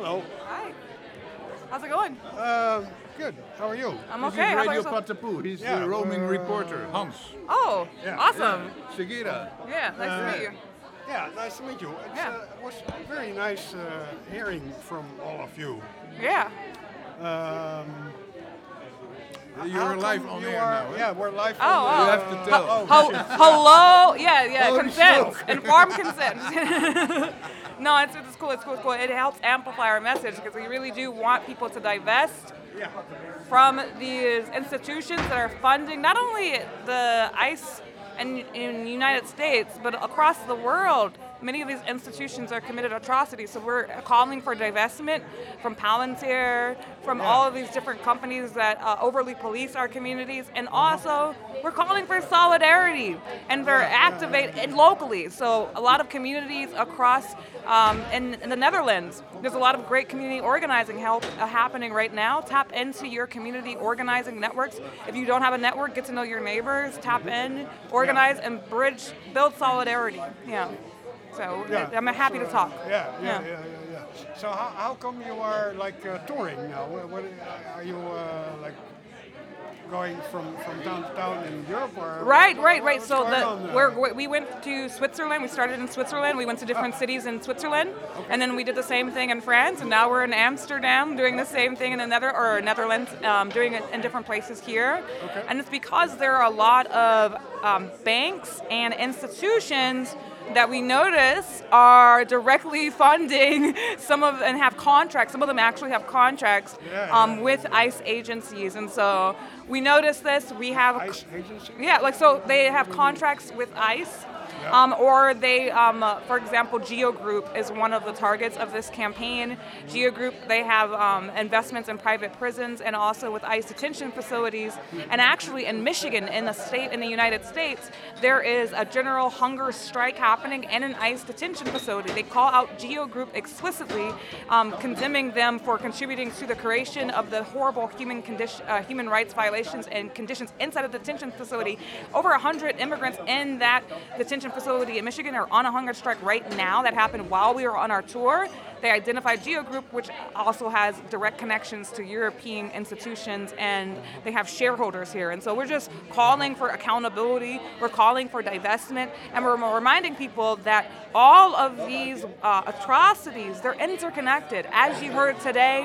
Hello. Hi. How's it going? Good. How are you? I'm This okay. is How about Radio yourself? Patapu. He's Yeah, the roaming reporter, Hans. Oh, Yeah. awesome. Segura. Yeah, nice to meet you. Yeah, nice to meet you. It was very nice hearing from all of you. Yeah. You're How live come on you air are- now. Eh? Yeah, we're live. Oh, on, oh. You have to tell. Hello? Yeah, Holy consent. smoke. Informed consent. No, it's cool. It's cool. It helps amplify our message because we really do want people to divest Yeah. from these institutions that are funding not only the ICE in the United States, but across the world. Many of these institutions are committed atrocities, so we're calling for divestment from Palantir, from all of these different companies that overly police our communities, and also we're calling for solidarity and for activate and locally. So a lot of communities across in the Netherlands, there's a lot of great community organizing help happening right now. Tap into your community organizing networks. If you don't have a network, get to know your neighbors, tap in, organize, and build solidarity. Yeah. So I'm happy to talk. Yeah. So how come you are like touring now? What are you like going from town to town in Europe or? Right. what's So going on? we went to Switzerland. We started in Switzerland. We went to different cities in Switzerland, and then we did the same thing in France. And now we're in Amsterdam doing the same thing in the Netherlands, doing it in different places here. Okay. And it's because there are a lot of banks and institutions that we notice are directly funding and have contracts. Some of them actually have contracts with ICE agencies, and so we notice this. We have ICE agency? so they have contracts with ICE. Or they, for example, Geo Group is one of the targets of this campaign. Geo Group, they have investments in private prisons and also with ICE detention facilities. And actually in Michigan, in the United States, there is a general hunger strike happening in an ICE detention facility. They call out Geo Group explicitly, condemning them for contributing to the creation of the horrible human rights violations and conditions inside of the detention facility. Over 100 immigrants in that detention facility in Michigan are on a hunger strike right now. That happened while we were on our tour. They identified Geo Group, which also has direct connections to European institutions, and they have shareholders here. And so we're just calling for accountability, we're calling for divestment, and we're reminding people that all of these atrocities, they're interconnected. As you heard today,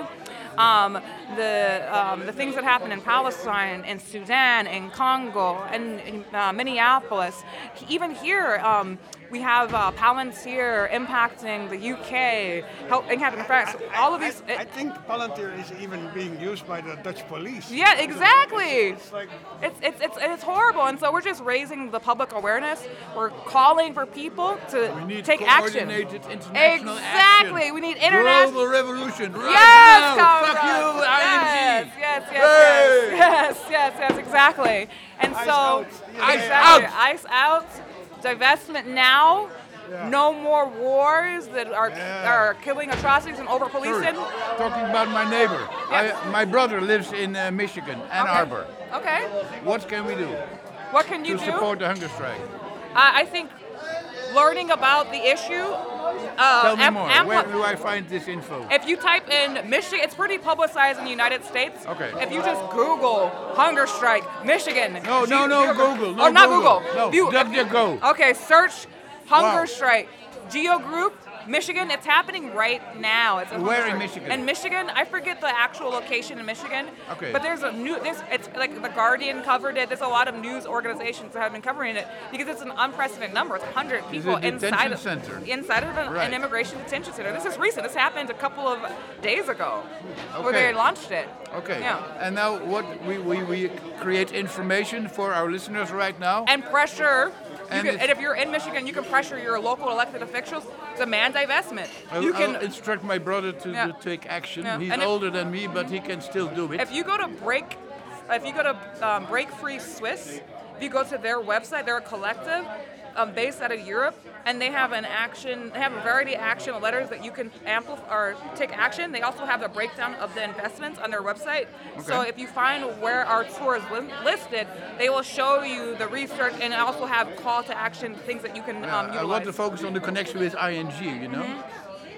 the things that happen in Palestine, in Sudan, in Congo, and in Minneapolis. Even here, we have Palantir impacting the UK, impacting France. All of these. I think Palantir is even being used by the Dutch police. Yeah, exactly. It's like It's horrible, and so we're just raising the public awareness. We're calling for people to take action. Coordinated international Exactly. action. We need international. Global revolution. Right Yes, now. Conrad. Fuck you, ING. Yes, exactly. And Ice so, out. exactly, Out. ICE out, divestment now. Yeah. No more wars that are killing atrocities and over policing. Talking about my neighbor. Yes. My brother lives in Michigan, Ann Arbor. Okay. What can we do What can you to do? support the hunger strike? I think learning about the issue. Tell me more. Where do I find this info? If you type in Michigan, it's pretty publicized in the United States. Okay. If you just Google hunger strike, Michigan. No, Google. Oh, not Google. No, DuckDuckGo. Okay, search hunger Wow. strike. Geo Group, Michigan. It's happening right now. It's a hunger Where in strike. Michigan? In Michigan, I forget the actual location in Michigan. Okay. But it's like the Guardian covered it. There's a lot of news organizations that have been covering it because it's an unprecedented number. It's 100 people a detention inside center. inside of an Right. immigration detention center. This is recent. This happened a couple of days ago, where Okay. they launched it. Okay. Yeah. And now what we create information for our listeners right now. And pressure. And And it's- if you're in Michigan, you can pressure your local elected officials to demand divestment. You I'll can. instruct my brother to Yeah. take action. Yeah. He's And if- older than me, but he can still do it. If you go to Break Free Swiss, if you go to their website, they're a collective based out of Europe, and they have a variety of action letters that you can amplify or take action. They also have the breakdown of the investments on their website. So Okay. if you find where our tour is listed, they will show you the research and also have call to action things that you can I utilize. want to focus on the connection with ING, you know?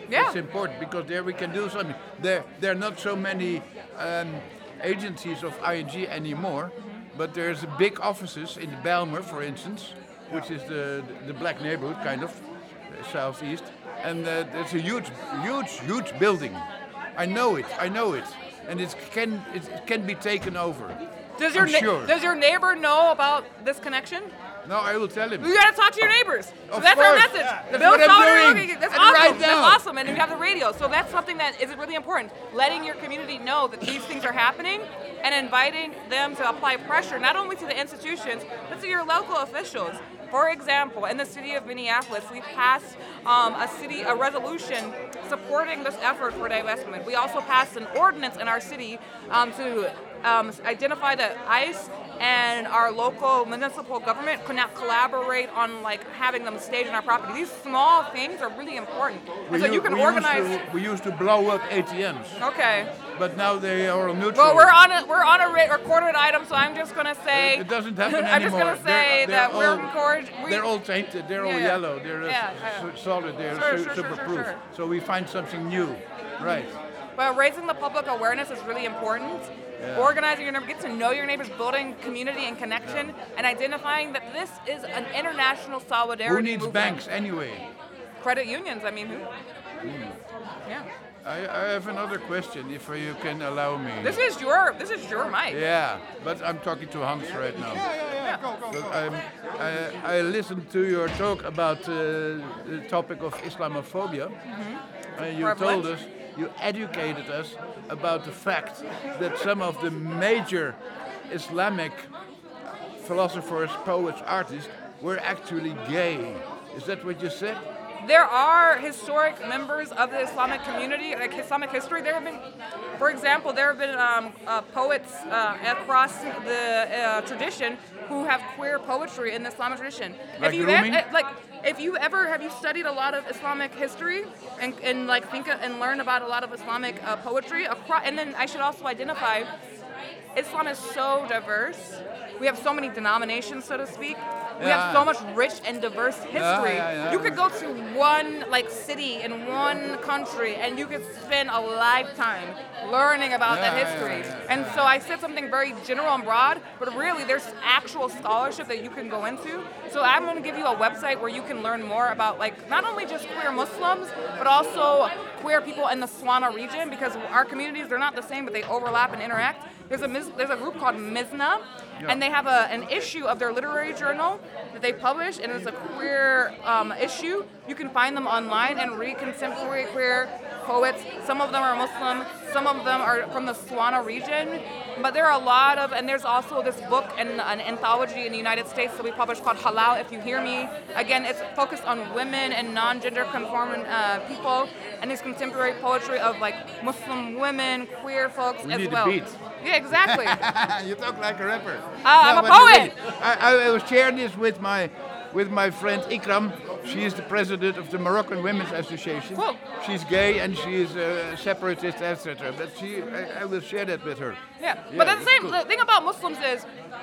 Yeah. It's important because there we can do something. There are not so many agencies of ING anymore, but there's big offices in Bijlmer, for instance, which is the black neighborhood, kind of, southeast, and there's a huge building. I know it, and it can be taken over. Does your neighbor know about this connection? No, I will tell him. You gotta talk to your neighbors. So Of that's our course. message. Yeah. That's Build what I'm solidarity. doing. That's And awesome. right That's now. awesome. And you have the radio. So that's something that is really important. Letting your community know that these things are happening and inviting them to apply pressure, not only to the institutions, but to your local officials. For example, in the city of Minneapolis, we passed a resolution supporting this effort for divestment. We also passed an ordinance in our city to identify that ICE and our local municipal government could not collaborate on like having them staged on our property. These small things are really important. And so you can organize. We used to blow up ATMs, Okay. but now they are neutral. Well, we're on a recorded item, so I'm just gonna say. It doesn't happen I'm just anymore. gonna say that we're encouraged. They're all tainted. They're all Yeah. yellow. They're solid. They're super proof. Sure. So we find something new, right? Well, raising the public awareness is really important. Yeah. Organizing your neighbors, get to know your neighbors, building community and connection, and identifying that this is an international solidarity Who needs movement. banks anyway? Credit unions, I mean, who? Yeah. I have another question, if you can allow me. This is your mic. Yeah, but I'm talking to Hans right now. Yeah. Go. I listened to your talk about the topic of Islamophobia. And you Prevalent. told us, you educated us about the fact that some of the major Islamic philosophers, poets, artists were actually gay. Is that what you said? There are historic members of the Islamic community, like Islamic history. There have been, for example, there have been poets across the tradition who have queer poetry in the Islamic tradition. Like Rumi? Have you studied a lot of Islamic history and like think and learn about a lot of Islamic poetry? And then I should also identify, Islam is so diverse. We have so many denominations, so to speak. We have so much rich and diverse history. Yeah. You could go to one like city in one country and you could spend a lifetime learning about that history. And so I said something very general and broad, but really there's actual scholarship that you can go into. So I'm going to give you a website where you can learn more about like not only just queer Muslims, but also queer people in the Swana region, because our communities, they're not the same, but they overlap and interact. There's a group called Mizna, and they have an issue of their literary journal that they publish, and it's a queer issue. You can find them online and read contemporary queer poets. Some of them are Muslim, some of them are from the Swana region, but there are a lot of, and there's also this book and an anthology in the United States that we published called Halal If You Hear Me. Again, it's focused on women and non-gender conforming people, and there's contemporary poetry of like Muslim women, queer folks We as need well. a beat. Yeah, exactly. You talk like a rapper. I'm a but poet. I was sharing this with my friend Ikram. She is the president of the Moroccan Women's Association. Cool. She's gay and she is a separatist, etc. But I will share that with her. Yeah, Yeah, but that's cool. the thing about Muslims is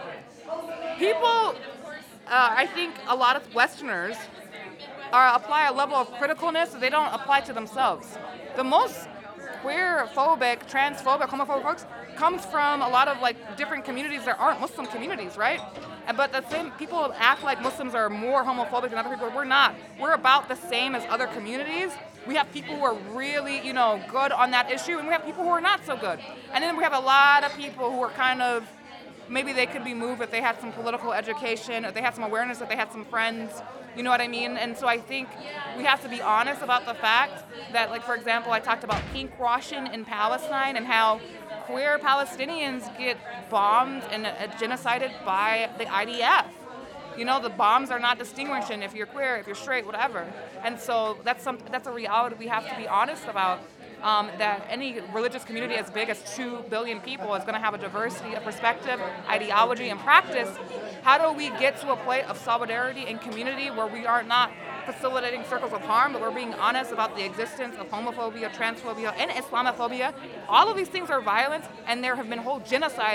people, I think a lot of Westerners apply a level of criticalness that they don't apply to themselves. The most queer-phobic, transphobic, homophobic folks comes from a lot of like different communities that aren't Muslim communities, right? But the same people act like Muslims are more homophobic than other people. We're not. We're about the same as other communities. We have people who are really, good on that issue, and we have people who are not so good. And then we have a lot of people who are kind of, maybe they could be moved if they had some political education, if they had some awareness, if they had some friends, you know what I mean? And so I think we have to be honest about the fact that, like, for example, I talked about pinkwashing in Palestine and how queer Palestinians get bombed and genocided by the IDF. The bombs are not distinguishing if you're queer, if you're straight, whatever. And so that's a reality we have to be honest about. That any religious community as big as 2 billion people is going to have a diversity of perspective, ideology, and practice. How do we get to a place of solidarity and community where we are not facilitating circles of harm, but we're being honest about the existence of homophobia, transphobia, and Islamophobia? All of these things are violence, and there have been whole genocides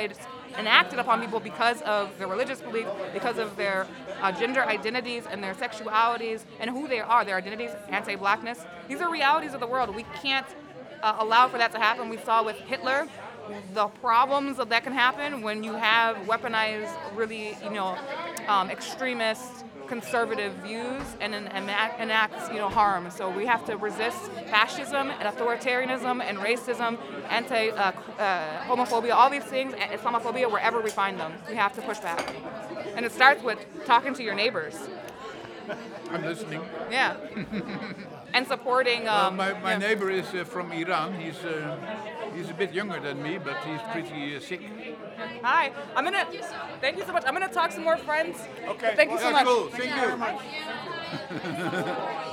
enacted upon people because of their religious belief, because of their gender identities and their sexualities and who they are, their identities, anti-blackness. These are realities of the world. We can't allow for that to happen. We saw with Hitler the problems that can happen when you have weaponized, really, extremist, conservative views and enacts, harm. So we have to resist fascism and authoritarianism and racism, homophobia, all these things, and Islamophobia, wherever we find them. We have to push back. And it starts with talking to your neighbors. I'm listening. Yeah. And supporting. My neighbor is from Iran. He's a bit younger than me, but he's pretty sick. Hi. Thank you so much. I'm gonna talk to some more friends. Okay. Thank you so much. Cool. Thank you.